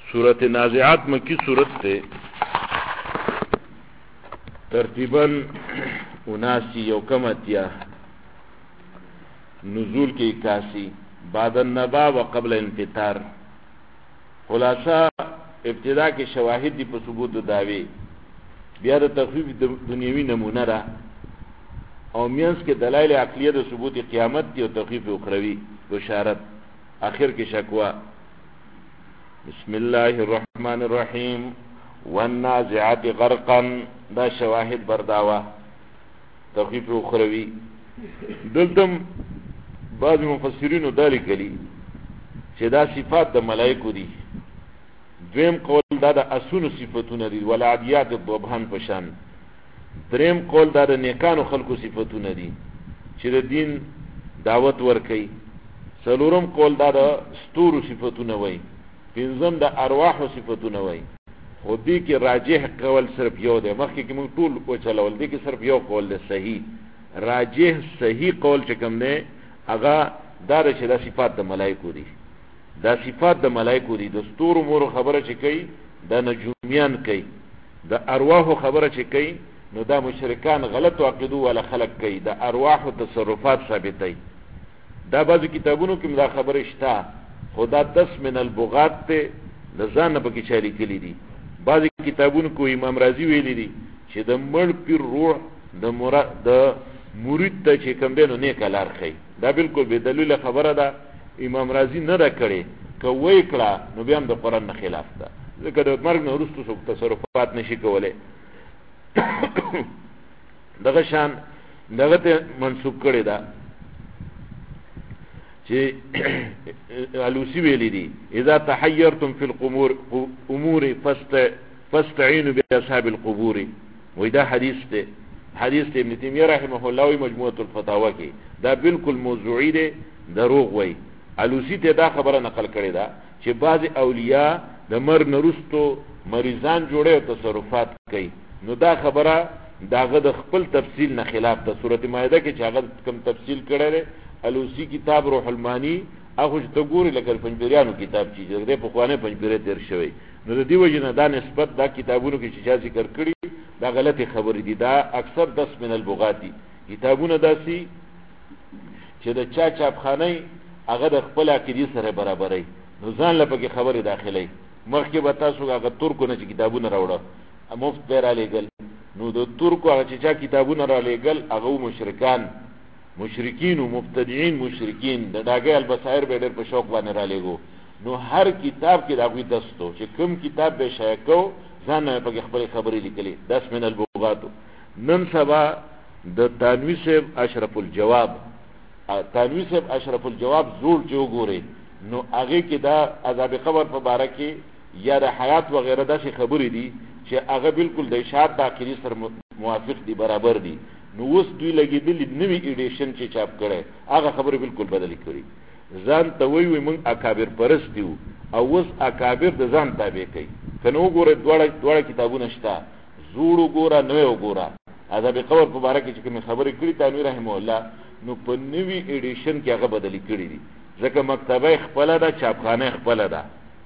सूरत नाज़िआत मक्की सूरत से तरतीबन 79 यौकमतिया नुज़ूल के 81 बादन नबा व क़ब्ल इंतितार खुलासा इब्तिदा के शवाहिद दी पर सबूत दावे बिया द तखफीफ दुनियावी नमूना रा और मियांस के दलाइल अक़लियत व सबूत क़यामत की और तखफीफ उखरवी बशारत आखिर के शकवा बिस्मिल्लाहिर्रहमानिर्रहीम वन्नाज़िआति ग़रक़न दा शवाहिद बरदावा तखफीफ उखरवी दलतम बाज़ मुफस्सिरीन दाली कली چې دا صفات د ملائکو دي دویم قول دا د اسونو صفتونه دي والعادیات الضبحان پشان دریم قول دا د نیکانو خلقو صفتونه دي چې د دین دعوت ورکي څلورم قول دا د ستورو صفتونه وای پنځم د ارواحو صفتونه وای خو دې کې راجح قول صرف یو دی مخکې کې موږ ټول وچلول دې کې صرف یو قول دی صحیح راجح صحیح قول چې کوم دی هغه دا چې دا صفات د ملائکو دي دا صفات د ملائکو دي د ستورو مور خبره چې کوي دا نجومیان کوي د ارواح خبره چې کوي نو دا مشرکان غلط عقیدو ولا خلق کوي د ارواح تصرفات ثابتای دا بعض کتابونو کې دا خبره شته خدا 10 من البغات ته د ځان په کې چاري کړی دي بعض کتابونو کو امام رازی ویلي دي چې د مړ پیر روح د مرید ته چې کوم دینو نیک لار خي دا بالکل به دلیل خبره ده امام رازی نه را کړي کوي کړه نو بیا هم د قران نه خلاف ده ځکه د مرګ نه وروسته څوک تصرفات نشي کولای دغه شان دغه ته منسوب کړي ده چې الوسی ویلي دي اذا تحيرتم في الامور فاستعينوا باصحاب القبور ودا حدیث ته ابن تیمیہ رحمه الله مجموعه الفتاوی کې دا بالکل موضوعی ده دروغ وای الوسی ته دا خبره نقل کړي دا چې بعض اولیاء د مرګ نرستو مریضان جوړه او تصرفات کوي نو دا خبره داغه د خپل تفصیل نه خلاف ده سورته مائده کې چې هغه کم تفصیل کړي الوسی کتاب روح المانی هغه ته ګوري لکه پنځبریانو کتاب چې د په خوانه پنځبری تیر شوی نو د دې وجه نه دا نسبت دا کتابونو کې چې ذکر کړي دا غلطی خبرې دي دا اکثر 10 من البغاتی کتابونه داسي چې د چاپخانه هغه د خپل عقیدې سره برابرای نو ځان لپاره خبره داخلي مخکې به تاسو هغه ترکو نه کتابونه راوړه مفت به را لېګل نو د ترکو هغه چې کتابونه را لېګل هغه مشرکین او مبتدعين مشرکین د داګه البصائر به ډېر په شوق باندې را لېګو نو هر کتاب کې دا غوي دستو چې کوم کتاب به شایکو ځان په خپل خبرې لیکلي 10 من البغات نن سبا د تنوی صاحب اشرف الجواب زور جو ګوري نو هغه کې دا عذاب قبر په باره کې یا د حیات و غیره داسې خبرې دي چې هغه بالکل د اشاعت د عقیدې سره موافق دي برابر دي نو اوس دوی لګېدلې نوې ایډیشن چې چاپ کړي هغه خبره بالکل بدلی کړي ځان ته وی موږ اکابر پرست یو او اوس اکابر د ځان تابع کوي کنه وګوره دواړه کتابونه شته زوړ وګوره نو وګوره عذاب قبر په باره کې چې کوم خبرې کړي تنویر رحم الله نو په نوې ایډیشن کې هغه بدلی کړي دي ځکه مکتبه خپل ده چاپخانه خپل ده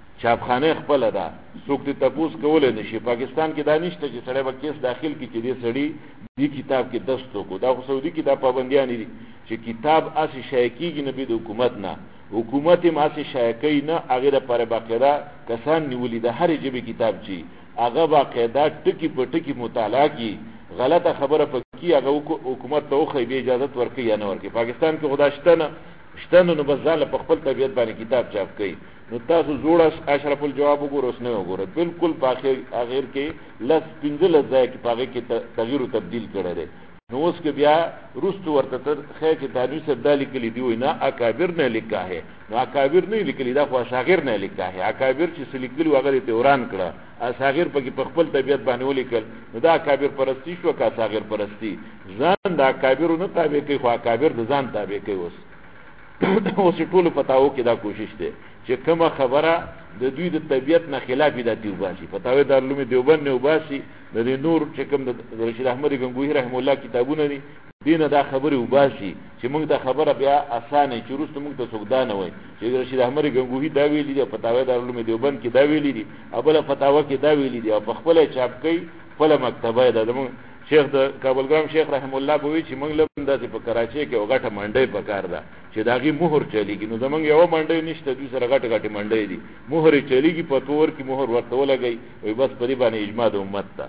څوک ته تاسو کولای نشي پاکستان کې دانشته چې سړی به کیس داخل کی چې دې سړی دې کتاب کې دستو کو دا خو سعودي کتاب پابندیان دي چې کتاب اسی شایکیږي نه به د حکومت ما اسی شایکی نه هغه لپاره باقاعده کسان نیولې د هر جبه کتاب چی هغه باقاعده ټکی په ټکی مطالعه کی غلطه خبره پکې هغه حکومت ته خو به اجازه ورکړي یا نه ورکړي پاکستان کې خدا شته نو بزاله په خپل طبيعت باندې کتاب چاپ کړي نو تاسو جوړ اشرف الجواب وګورئ نه وګورئ بالکل په اخر کې لس پنځل ځای کې پاګه کې تغییر او تبديل کړی دی نو اوس کې بیا روستو ورته خیر چې تانوی صاحب دالی کلی دی نه اکابر نه لیکا ہے نو اکابر نه لیکلی دا خو صغیر نه لیکا ہے اکابر چې سلیکلی وغیرہ ته وران کړه صغیر په خپل طبيعت باندې ولیکل نو دا اکابر پرستی شو کا صغیر پرستی ځان دا اکابر نه تابع کوي خو اکابر د ځان تابع کوي اوس ټول پتاو کې دا کوشش ده چې کومه خبره د دوی د طبيعت نه خلاف ده دیوباسي فتاوی دارالعلوم دیوبند نه وباسي د نور چې کوم د رشید احمد گنگوهی رحم الله کتابونه دي دینه دا خبره وباسي چې موږ دا خبره بیا اسانه چې وروسته موږ ته څوک دا نه وایي چې رشید احمد گنگوهی دا ویلي دي فتاوی دارالعلوم دیوبند کې دا ویلي دي ابله فتاوا کې دا ویلي دي او په خپل چاپ کوي خپل مکتبه ده زموږ شیخ د کابلګرام شیخ رحم الله بوي چې موږ لم داسې په کراچۍ کې وګټه منډي پکار ده چې داغي مهر چلیږي نو زمونږ یو منډي نشته دوی سره غټه منډي دي مهر چلیږي په تور کې مهر ورته ولګي وي بس په دې باندې اجماع د امت ته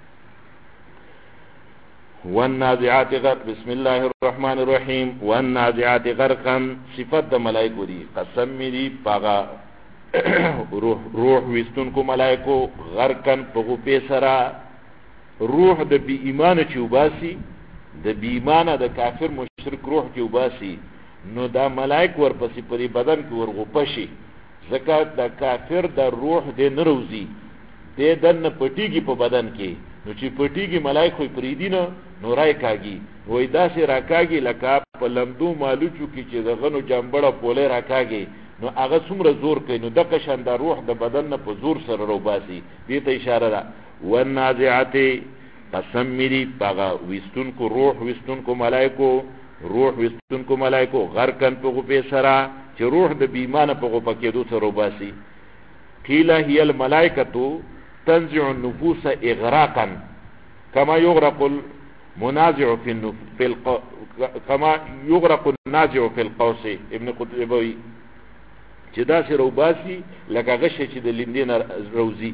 والنازعات غرق بسم الله الرحمن الرحیم والنازعات غرقا صفات د ملائکو دي قسم می دي پاغا روح وستون کو ملائکو غرقن پغو پیسرا روح د بی ایمان چوباسي د بی ایمان د کافر مشرک روح چوباسي نو دا ملائک ورپسې په بدن کې ورغوپشي زکات د کافر د روح د نروزي د دن پټیږي په بدن کې نو چې پټیږي ملائک خو پریدینه نو راي کاږي وای داسې راکاږي لکه په لمدو مالوچو کې چې دغنو جامبړه پوله راکاږي نو هغه څومره زور کوي نو دغه شان د روح د بدن نه په زور سره روباسي دې ته اشاره ده والنازعات قسم میری پاغا وستون کو روح وستون کو ملائکو روح وستون کو ملائکو غرقن په غو سرا چې روح د بیمانه په غو پکې دوه سره روباسي قیل هي الملائکه تنزع النفوس اغراقا كما يغرق المنازع كما يغرق النازع في القوس ابن قطبوي چې دا سره روباسي لکه غشه چې د لیندین روزي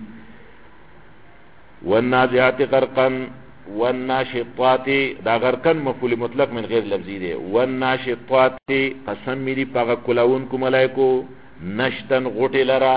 والنازعات غرقا والناشطات دا غرقا مفعول مطلق من غیر لفظی دی والناشطات قسم میری پاغه کلاون کو ملائکو نشتن غټی لرا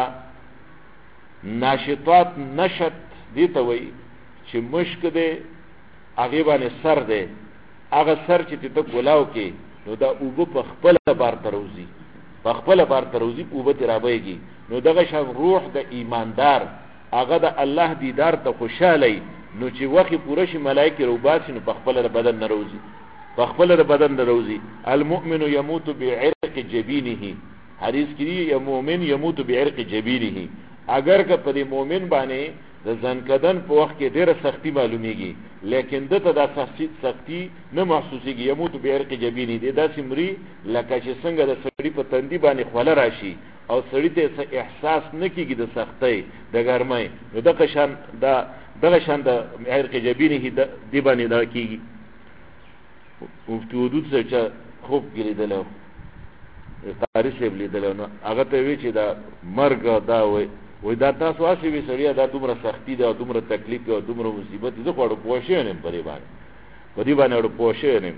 ناشطات نشط دی ته وای چې مشک دی هغه باندې سر دی هغه سر چې ته کلاو کې نو دا اوبه په خپل بار تروزی په خپل بار تروزی اوبه ترابېږي نو دغه شان روح د ایماندار هغه د الله دیدار ته خوشاله نو چې وخت پوره شي ملائکه روباسي نو په خپل بدن نروزي په خپل بدن نروزي المؤمن يموت بعرق جبينه حدیث کې یو مؤمن يموت بعرق جبينه اگر که په مؤمن باندې د ځنکدن په وخت کې ډیره سختی معلومیږي لیکن دته دا سختی نه محسوسيږي يموت بعرق جبينه دا سمري لکه چې څنګه د سړی په تندي باندې خوله راشي او سړی ته احساس نه کیږي د سختۍ د ګرمۍ نو دغه شان د عرق جبینه دی باندې دا کیږي مفتی ودود څخه خوب کېدلو قاری صاحب لیدلو نو هغه ته وی چې دا مرګ دا وای دا تاسو اسی وی سړی دا دومره سختی دا دومره تکلیف او دومره مصیبت زه خو اړو پوښښ نه پرې باندې اړو پوښښ نه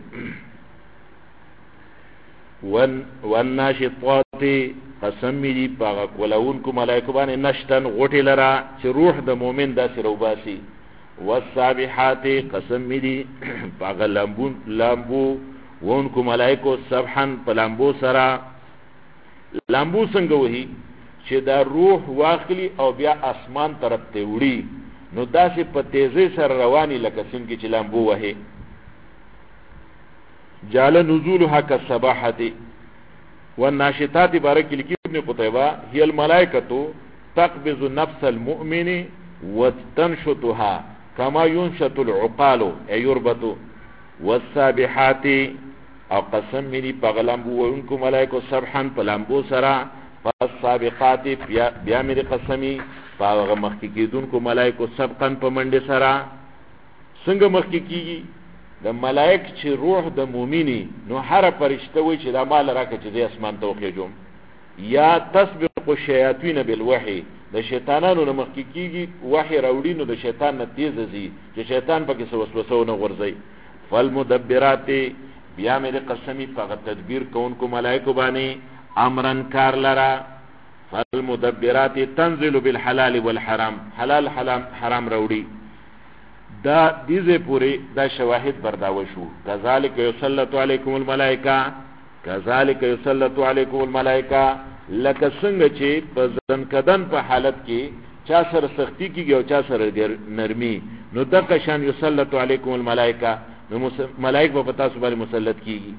والناشطات قسم میری پاغا کولون کو ملائکه باندې نشتن غټی لرا چې روح د مؤمن داسې روباسي والسابحات قسم میری پاغا لامبو وون کو ملائکه سبحان پلامبو سرا لامبو څنګه وਹੀ چې دا روح واخلی او بیا اسمان طرف ته وړي نو داسې په تیزی سره رواني لکه څنګه چې لامبو وهي جعل نزولها كالسباحه والناشطات بارك ابن قتيبة هي الملائكة تقبض نفس المؤمن وتنشطها كما ينشط العقال أي يربط والسابحات او قسم مني پغلامبو وانکو ملائکو سبحان پلامبو سرا فالسابقات بیا میری قسمی پاغ مخکیدون کو ملائکو سبقن پا منڈی سرا سنگ مخکیگی د ملائک چې روح د مومنی نو هر فرشته وي چې د مال راکه چې د اسمان توخې جوم یا تسبق الشیاطین بالوحی د شیطانانو نه مخکیږي وحی راوړي نو د شیطان نه تیز زی چې شیطان پکې وسوسه نه ورځي فالمدبرات بیا مې قسمی په تدبیر کوونکو ملائکه باندې امرن کار لرا فالمدبرات تنزل بالحلال والحرام حلال حرام راوړي دا دیزه پوری دا شواهد برداوه شو کذالک یسلط علیکم الملائکه کذالک یسلط علیکم الملائکه لکه څنګه چې په ځنکدن په حالت کې چا سره سختی کیږي او چا سره نرمي نو دغه شان یسلط علیکم الملائکه نو ملائک په تاسو باندې مسلط کیږي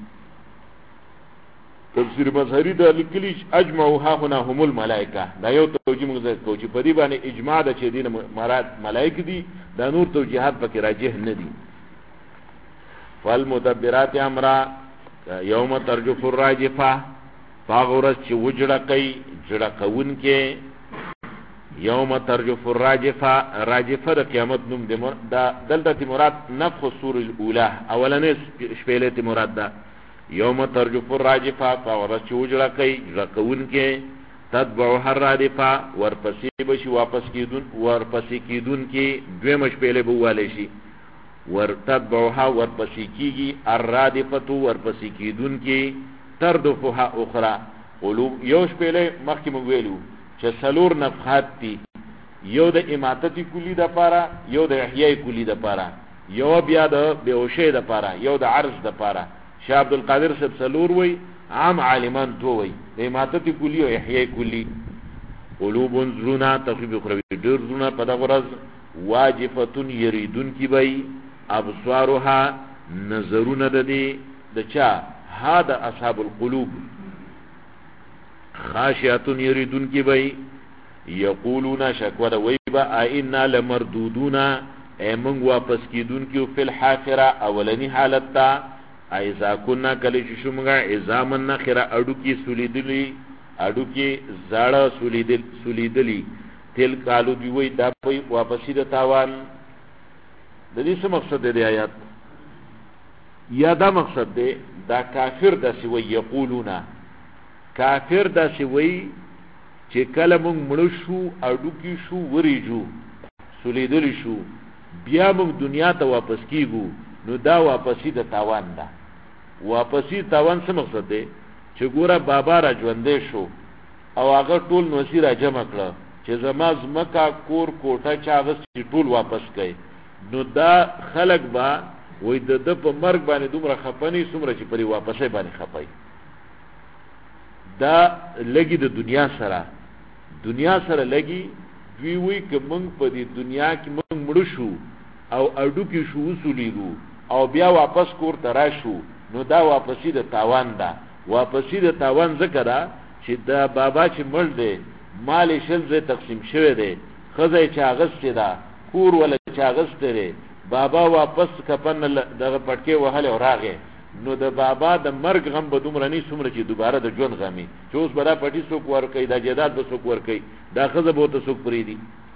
تفسیر مظهری دا لیکلی اجمعوا ها هنا هم الملائکه دا یو توجیه موږ کوو چې په دې باندې اجماع د چې دین مراد ملائک دي دا نور توجیهات پکې راجح نه دي فالمدبرات امرا یوم ترجف الراجفه فاغرس چې وجړقی جړقون کې یوم ترجف الراجفه راجفه د قیامت نوم دی دا دلته مراد نفخ الصور الاولى اولنې شپېلې مراد ده یوم ترجف الراجفه فاغرس چې وجړقی جړقون کې تتبعها الرادفه ورپسې بشي ورپسې کیدون کې دویمه شپېلې بواله شي ورتتبعها ورپسې کیږي الرادفه ورپسې کیدون کې تردفها اخرى قلوب یو شپېلې مخکې موږ ویلو چې سلور نفخات دي یو د اماتت کلی د پاره یو د احیاء کلی د پاره یو بیا د بیهوشۍ د پاره یو د عرض د پاره شاه عبد القادر صاحب سلور وی عام عالمان تو وی د اماتت کلی او احیاء کلی قلوب زرونا تخفیف اخروی ډیر زرونا په دغه ورځ واجفتون یریدون کی بی ابصارها نظرون د دې د چا هذا اصحاب القلوب خاشعتون یریدون کی بی یقولون شکوه ویبا اینا لمردودون ایمنگ واپس کیدون کیو فی الحافره اولنی حالت تا ایزا کننا کلی ششمگا ازامن نخیره اڈو کی سولیدلی اڈو کی زاڑا سولیدلی تل کالو دیوی دا بی واپسی دا تاوان دا دیسا مقصد دے آیات یا دا مقصد دے دا کافر دا سوی یقولونا کافر دا سوی چه کل منگ مڑشو اڈو کی شو وریجو سولیدلی شو بیا منگ دنیا تا واپس کیگو نو دا واپسی دا تاوان دا واپسی تاوان سا مقصد دے چه گورا بابا را جونده شو او آغا طول نوسی را جمع کرد چه زما زمکا کور کوٹا چاغس چه طول واپس کئی نو دا خلق با وی دا پا مرگ بانی دوم را خپنی سوم چه پری واپسی بانی خپای دا لگی دا دنیا سره لگی دوی وی که منگ پا دی دنیا کی منگ مڑشو او اڈو کی شو سولیدو او بیا واپس کور تراشو نو دا واپسی دا تاوان دا واپسی دا تاوان ذکر دا چه دا بابا چه مرد ده مال شل زی تقسیم شوه ده خزای چاغست ده کور ولا چاغست ده بابا واپس کپن دا پتکه وحل و راغه نو دا بابا دا مرگ غم بدوم رانی سمره چه دوباره دا جون غمی چه اس بدا پتی سوک ورکی دا جداد با سوک ورکی دا خزا بوتا سوک پریدی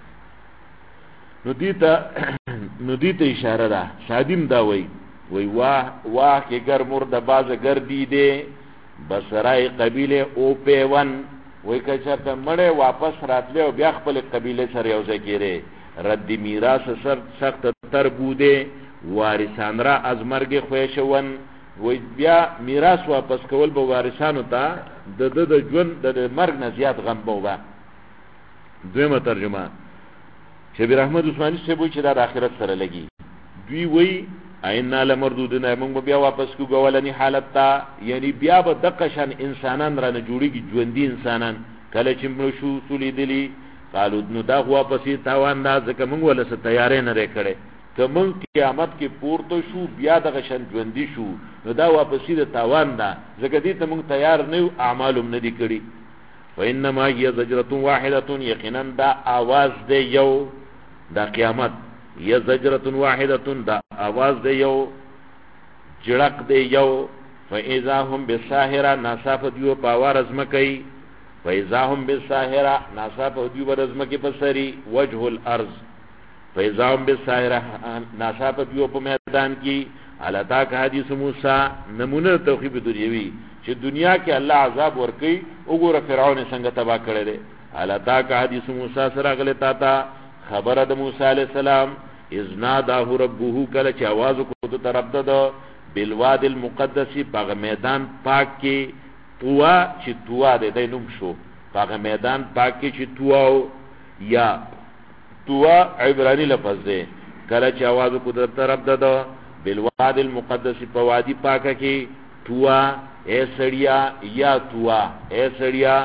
نو دیتا اشاره دا شادیم دا وی واہ که گر مرد باز گر دیده بسرائی قبیله او پیون وی که چرتا مڑه واپس راتله و بیا خپل قبیله سر یوزه گیره رد میراس سر سخت تر بوده وارثان را از مرگ خویشون وی بیا میراس واپس کول با وارثانو تا د جون د مرگ نزیاد غم بوبا دویمه ترجمه شبیر احمد عثمانی سے بوئی چه دا آخرت سره لگی دوی وی اینا لمردودن ایمونگ بیا واپس کو گولنی حالت تا یعنی بیا با دقشان انسانان را نجوڑی کی جوندی انسانان کله چمشو سولی دلی قالو نو دا واپسی تاوان دا زکه مونږ ولس تیارې نه رکړې که مونږ قیامت کې پورته شو بیا د غشن ژوندۍ شو نو دا واپسی د تاوان دا زکه دې ته مونږ تیار نه یو اعمالم نه دي کړی وانما هي زجرة واحده یقینا دا आवाज دی یو دا قیامت یا زجرة واحده دا आवाज دی یو جړق دی یو فاذا هم بالساهره ناصافه دیو پاوار ازمکای فاذا هم بالساهره ناصافه دیو ازمکی پسری وجه الارض فاذا هم بالساهره ناصافه دیو په میدان کی التا کا حدیث موسی نمونه توحید دنیوی چې دنیا کې الله عذاب ورکي وګوره فرعون څنګه تباہ کړی دی التا کا حدیث موسی سره غلطا تا خبر د موسی علی السلام اذنا داه ربه کله چې आवाज کو ته رب د بالواد المقدس باغ میدان پاک کې توا چې توا د دینوم شو باغ میدان پاک کې چې توا یا توا عبرانی لفظ دی کله چې आवाज کو ته رب د بالواد المقدس په وادي پاک کې توا اے سړیا یا توا اے سړیا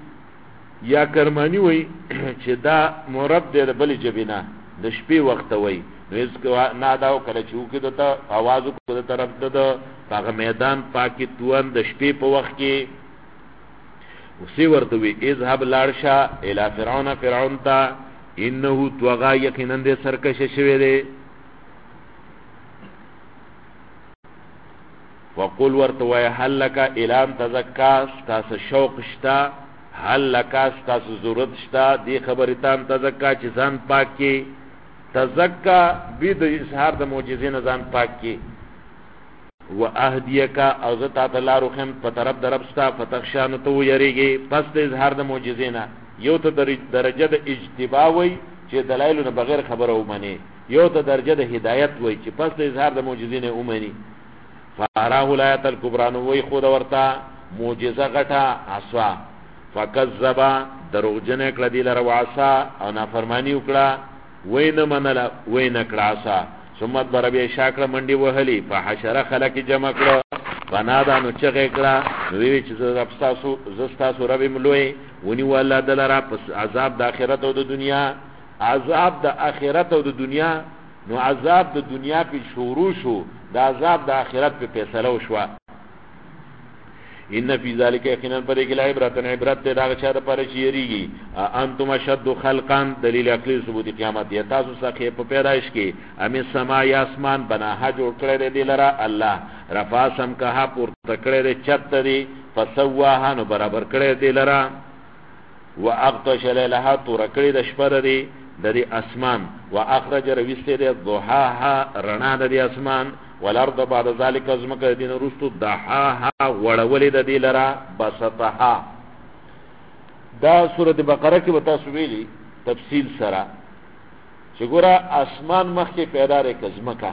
یا کرمانی وای چې دا مرب دی د بل جبینا د شپې وخت وای نو نه داو کله چې وکړه ته आवाज کو ته رب د هغه میدان پاکي توان د شپې په وخت کې وسی ورته وی اذهب لارشا الی فرعون تا انه توغا یقینا د سرکش شوی دی وقل ورتوي هل لك الى ان تزكى تاس شوق شتا هل لك تاس ضرورت شتا دی خبرتان تزکا چې ځان پاک کی تزکا بيد اظهار د معجزین ځان پاک کی واهدیک او ذات تعالی خم په طرف دربستا فتخشان تو یریږي پس د اظهار د معجزینا یو ته درجه د اجتبا وای چې دلایل نه بغیر خبره ومني یو ته درجه د هدایت وای چې پس د اظهار د معجزین ومني فاراه الایت الکبرى نو وای خود ورتا معجزه غټه عصا فکذبا دروغجن کړه دی لره واسا او نافرمانی وکړه وینه منله وینه کړه عصا ثم ضرب شاکړه منډي وهلي فحشر خلق جمع کړه فنادا نو چغه کړه وی چې زستاسو رب ملوي ونی ولا دلرا پس عذاب د آخرت او د دنیا عذاب د آخرت او د دنیا نو عذاب د دنیا په شروع شو د عذاب د آخرت په فیصله وشو ان فی ذلک یقینا پر کې عبرت ته دا چا د پاره چیریږي انتم شد خلقا دلیل عقلی ثبوت قیامت یا تاسو څخه په پیدائش کې امي سما یا اسمان بناه جوړ کړی دی لرا الله رفع سم کها پور تکړه دی چت دی فسواها نو برابر کړی دی لرا واغطش لها تور کړی د شپه دی د اسمان واخرج رويسته دی ضحاها رڼا د اسمان والارض بعد ذلك ازمکه دین رستو دحاها وړولې د دې لرا بسطها دا سوره بقره کې وتا سویلی تفصیل سره چې ګوره اسمان مخکې پیدا لري کزمکه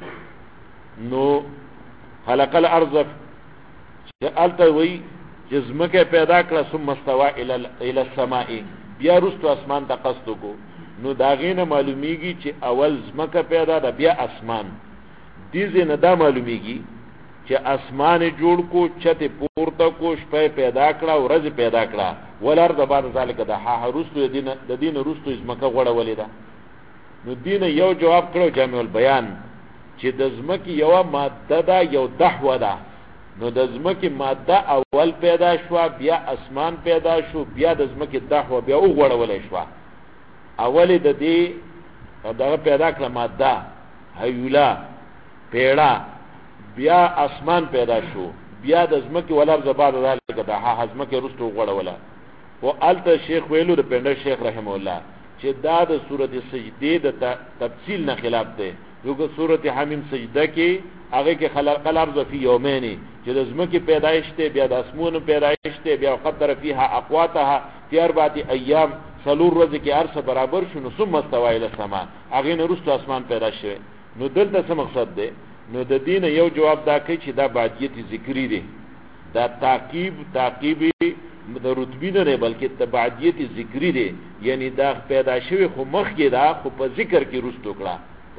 نو خلق الارض چې الته وی جزمکه پیدا کړه ثم استوى الى السماء بیا رستو اسمان ته قصد کو نو داغینه معلومیږي چې اول زمکه پیدا ده بیا اسمان دیزه نه دا معلومیږي چې اسمان جوړ کو چته پورته کو شپه پیدا کړه ورځ پیدا کړه ولرد بعد ذلك د حرسو د دین رستو زمکه غوړه ولیدا نو دین یو جواب کړو جامع البیان چې د زمکه یو ماده ده یو دحوه ده نو د زمکه ماده اول پیدا شو بیا اسمان پیدا شو بیا د زمکه دحوه بیا غوړه ولې شو اول د دې دا پیدا کړه ماده هیولا پیڑا بیا اسمان پیدا شو بیا د زمکه ولرز بعد ذلك د حزمکه رستو غړوله او الته شیخ ویلو د پنده شیخ رحم الله چې دا د سورته سجده د تفصیل نه خلاف ده دغه سورته حمیم سجده کې هغه کې خلق الارض فی یومین چې د زمکه پیدایش ته بیا د اسمانو پیدایش ته بیا قدر فیها اقواتها فی 4 ایام سلور ورځې کې ارسه برابر شنو ثم استوى الى السماء هغه نه رستو اسمان پیدا شوه نو دلته څه مقصد ده نو د دین یو جواب دا کوي چې دا باجیت ذکری دی دا تعقیبی د رتبی نه بلکې تبعیت ذکری دی یعنی دا پیدا شوی خو مخ کې دا خو په ذکر کې رستو کړه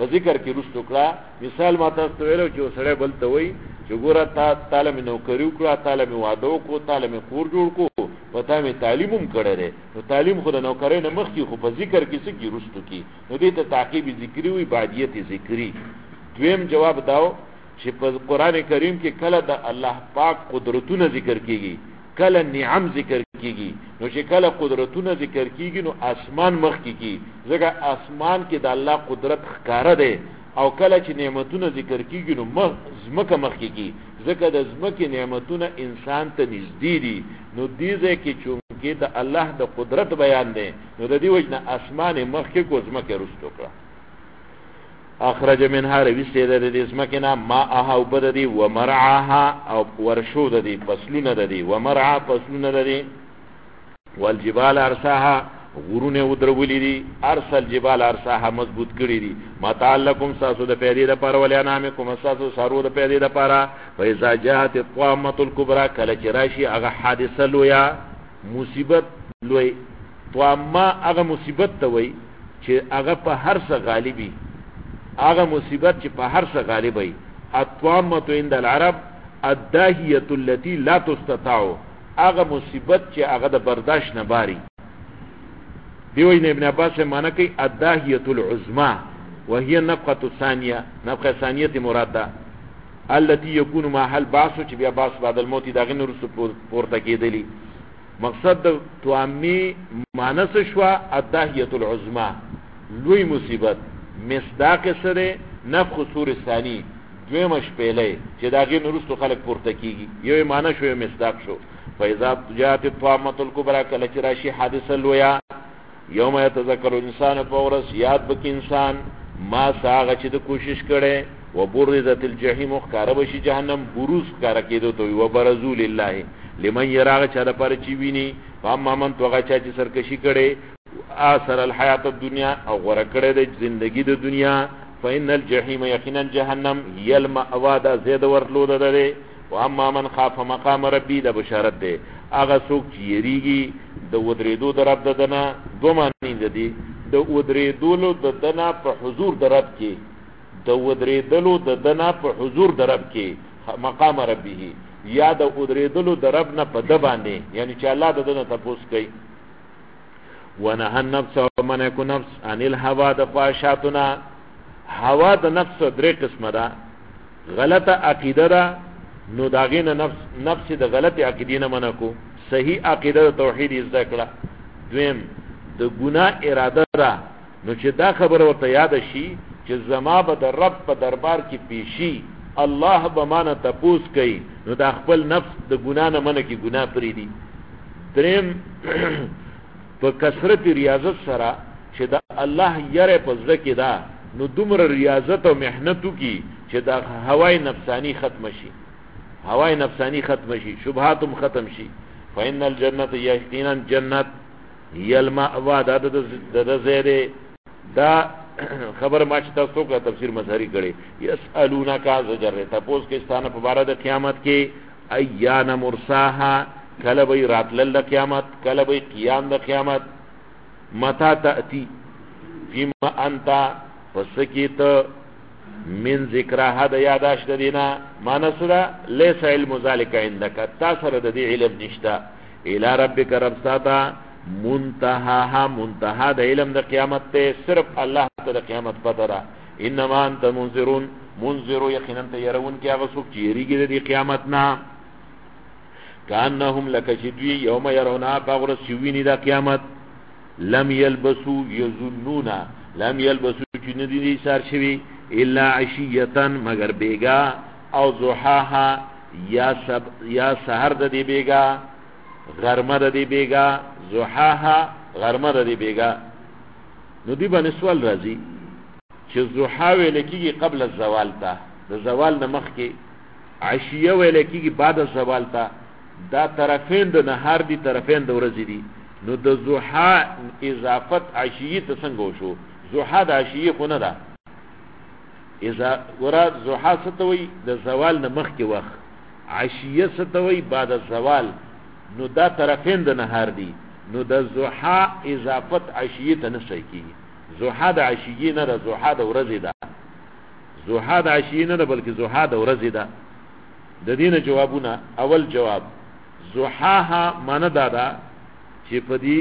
مثال ما تاسو ویلو چې سړی بل ته وای چې ګوره تعالی مې نوکری وکړه تعالی مې واده وکړو تعالی مې کور جوړ کو پتا مې تعلیم هم کړی دی نو تعلیم خو د نوکری نه مخ کې خو په ذکر کې څه کې رستو کی نو دې ته تعقیب ذکری وي باجیت ذکری دویم جواب داو چې په قران کریم کې کله د الله پاک قدرتونه ذکر کیږي کله نعم ذکر کیږي نو چې کله قدرتونه ذکر کیږي نو اسمان مخ کیږي ځکه اسمان کې د الله قدرت ښکارا ده او کله چې نعمتونه ذکر کیږي نو زمکه مخ کیږي ځکه د زمکه نعمتونه انسان ته نږدې دي نو دې ځکه چې د الله د قدرت بیان ده نو د دې وجنه اسمان مخ کې کو زمکه رستو کړه اخرج منها رويسته د دې زمکنه ما اها وبددي ومرعاها او ورشو د دې فصلونه د دې ومرعا فصلونه د دې والجبال ارساها غرونه ودرولې دي ارسل جبال ارساها مضبوط کړی دي متعلقم ساسو د پیدې د پر ولیا نامه کوم ساسو سارو د پیدې د پارا فاذا جاءت الطامه الكبرى کله چې راشي هغه حادثه لویا مصیبت لوی طامه هغه مصیبت ته وای چې هغه په هر څه غالبي هغه مصیبت چې په هر څه غالب وي اطوامه عند العرب الداهيه التي لا تستطاع هغه مصیبت چې هغه د برداشت نه باري دیو ابن عباس معنی کوي الداهيه العظمى وهي النفقه الثانيه نفقه ثانيه مراد ده التي يكون مع البعث چې بیا باس بعد الموت دا غن رسو پورته کېدلی مقصد د توامي معنی څه شو الداهيه العظمى لوی مصیبت مصداق سره نفخ سور ثانی دویمه شپېلې چې د هغې نه وروستو خلک پورته کېږي، یو یې معنی شو، یو مصداق شو. فاذا جاءت الطامة الكبرى، کله چې راشي حادثه لویه، یوم یتذکر الانسان، په ورځ یاد بکې انسان ما هغه چې د کوشش کړی، وبرزت الجحیم، ښکاره بشي جهنم، بروز ښکاره کېدو ته وي، وبرزوا لله لمن یرا، هغه چا دپاره چې ویني، فاما من تو، هغه چا چې سرکشي کړی، آثر الحیات الدنیا، او غوره کړی د زندګي د دنیا، فإن الجحیم، یقینا جهنم، هی المأوا، دا ځای د ورتلو ده دی. واما من خاف مقام ربی، دا بشارت دی، هغه څوک چې یریږي د ودرېدو د رب ددنه، دو معنی ده دي، د ودرېدلو ددنه په حضور د رب کې، د ودرېدلو ددنه په حضور د رب کې مقام ربه، یا د ودرېدلو د رب نه په ده باندې، یعنی چې الله ددنه تپوس کوي. ونهى النفس، ومن يكن نفس عن الهوى، د خواهشاتنا. هوا د نفس درې قسمه ده، غلطه عقیده ده، نو داغې نه نفس د غلطې عقیدې نه منع کو، صحیح عقیده د توحید یې زده کړه. دویم د ګناه اراده ده، نو چې دا خبره ورته یاده شي چې زما به د رب په دربار کې پیشي، الله به مانه تپوس کوي، نو دا خپل نفس د ګناه نه منع کې ګناه پرېږدي. دریم په کثرت ریاضت سره چې د الله یره په زړه کې ده، نو دومره ریاضت او محنت وکړي چې دا هوای نفسانی ختم شي، هوای نفسانی ختم شي، شبهاتم ختم شي. فإن الجنة، یقینا جنت، هی المأوا، دا د زیره. دا خبر ما چې تاسو کا تفسیر مظهری کړي، یسالونک زجر، تاسو کې ستانه په بار د قیامت کې، ایان مرساها، کله به راتلل د قیامت، کله به قیام د قیامت. متا تأتی، فيما انت، پس کی ته من ذکرها، د یاداشت دینا، مانسره لیس علم ذالک عندک، تا سره د دې علم نشته. الی ربک، رب ساته، منتهاها، منتها د علم د قیامت ته صرف الله ته د قیامت پته ده. انما انت منذرون، منذر، یقینا ته يرون کې هغه څوک چې یریږي د قیامت نه. کانهم لکشدوی یوم يرونها، باغرس شوینی د قیامت، لم یلبسو، یظنون، لم یلبسو، چې ندی دي سار شوی، الا عشیتن، مگر بیگا، او ضحاها، یا سحر د دی بیگا، غرمه د دی بیگا، ضحاها، غرمه د دی بیگا. نو دی باندې سوال راځي چې ضحا ویل کېږي قبل الزوال ته، د زوال نه مخکې، عشیه ویل کېږي بعد الزوال ته. دا طرفین د نهار دي، طرفین د ورځې دي. نو د ضحا اضافت عشیه ته څنګه وشو؟ ضحا د عشیه خو نه ده. اذا ورا ضحا ستوي د زوال نه مخکې وخت، عشیه ستوي بعد الزوال، نو دا طرفین د نهار دي. نو د ضحا اضافت عشیه ته نشي کیږي. ضحا د عشیه نه ده، ضحا د ورځې ده. ضحا د عشیه نه ده، بلکې ضحا د ورځې ده. د دینه جوابونه، اول جواب، ضحاها معنی دا ده چې په دې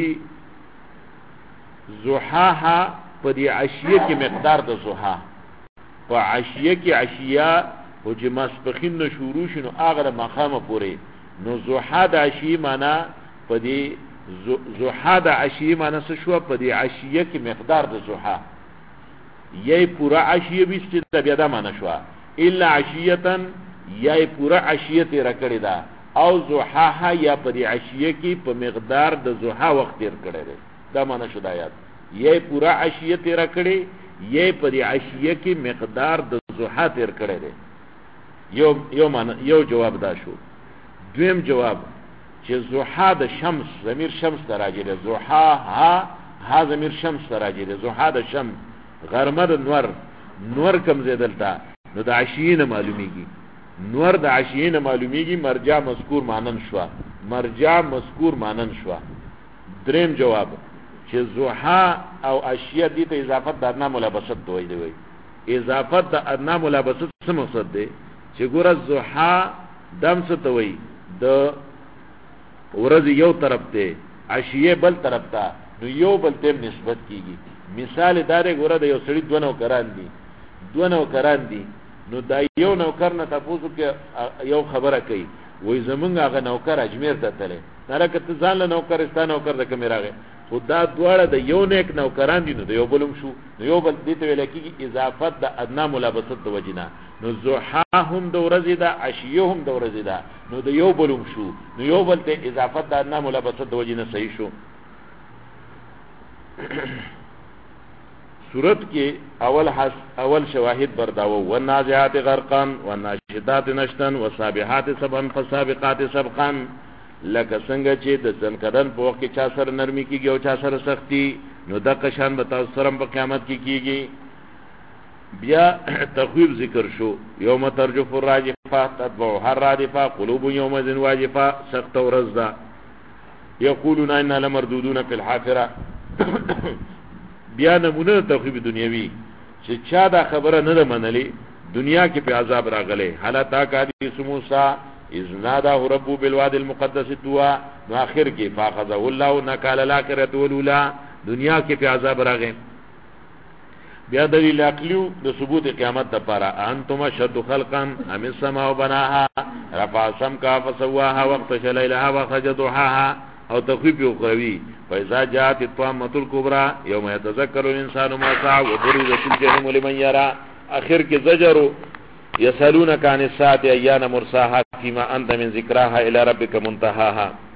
ضحاها په دې عشیه کې مقدار د ضحا، په عشیه کې عشیه او چې ماسپخین نه شروع شنو هغه مقامه پورې، نو ضحا د عشیه معنی په دې ضحا د عشیه معنی څه شو؟ په دې عشیه کې مقدار د ضحا، یې پورا عشیه بیست د بیا دا معنی شو، الا عشیتن، یې پورا عشیه تیر کړی دا، او ضحاها، یا په دې عشیه کې په مقدار د ضحا وخت تیر کړی دی، دا معنی شو د آیات. یې پورا عشیه تیر کړی، یې په دې عشیه کې مقدار د ضحا تیر کړی دی. یو جواب دا شو. دویم جواب چې ضحا د شمس، ضمیر شمس ته راجع دی، ضحا ها ضمیر شمس ته راجع دی، ضحا د شمس، غرمه د نور کم زیدلتا، نو د عشیه نه معلومیږي، نور د عشیه نه معلومیږي، مرجع مذکور مانن شوا، مرجع مذکور مانن شوا. دریم جواب چې ضحا او عشیه دي ته اضافت د ادنا ملابست دوی دی، اضافت د ادنا ملابست څه مقصد دی؟ چې ګوره ضحا دم څه ته وایي، د ورځ یو طرف ته، عشیه بل طرف ته، نو یو بل ته نسبت کیږي. مثال دا دی، ګوره د یو سړي دوه نوکران دي، نو دا یو نوکر نه تاسو کې یو خبره کوي، وای زمونږ هغه نوکر اجمیر ته تله، نه راکته ځان له نوکرستان نوکر د کمراغه، خدا دواړه د یو نیک نوکران دي نو د یو بلم شو نو یو بل دې ته ویل کېږي اضافت د ادنا ملابست د وجنا نو زحا هم د ورځې ده عشیه هم د ورځې ده نو د یو بلم شو نو یو بل ته اضافت د ادنا ملابست د وجنا صحیح شو صورت کې اول شواهد برداو والنازعات غرقا والناشدات نشطا والسابحات سبقا فالسابقات سبقا لکه څنګه چې د ځنکدن په وخت کې چا سره نرمي کیږي او چا سره سختی نو د قشان به تاسو سره په قیامت کې کیږي بیا تخویب ذکر شو یوم ترجف الراجفه تتبعها الرادفه قلوب یومئذ واجفه سخت ورځ ده یقولون انا لمردودون فی الحافره بیا نمونه تخویب دنیوی چې چا دا خبره نه منلې دنیا کې په عذاب راغله حالت حدیث موسی اذ ناداه ربه بالوادي المقدس طوى نو اخر کې فاخذه الله نکال الاخره ولولا دنیا کې په عذاب راغې بیا دلیل عقلیو د ثبوت قیامت لپاره انتم شد خلقا ام السماء بناها رفع سمكها فسواها وقت ليلها وخرج ضحاها او تخویف اخروی فاذا جاءت الطامه الكبرى يوم يتذكر الانسان ما سعى وبرزت الجحيم لمن يرى اخر کې زجر يسالونك عن الساعه ايان مرساها فيما انت من ذكراها الى ربك منتهاها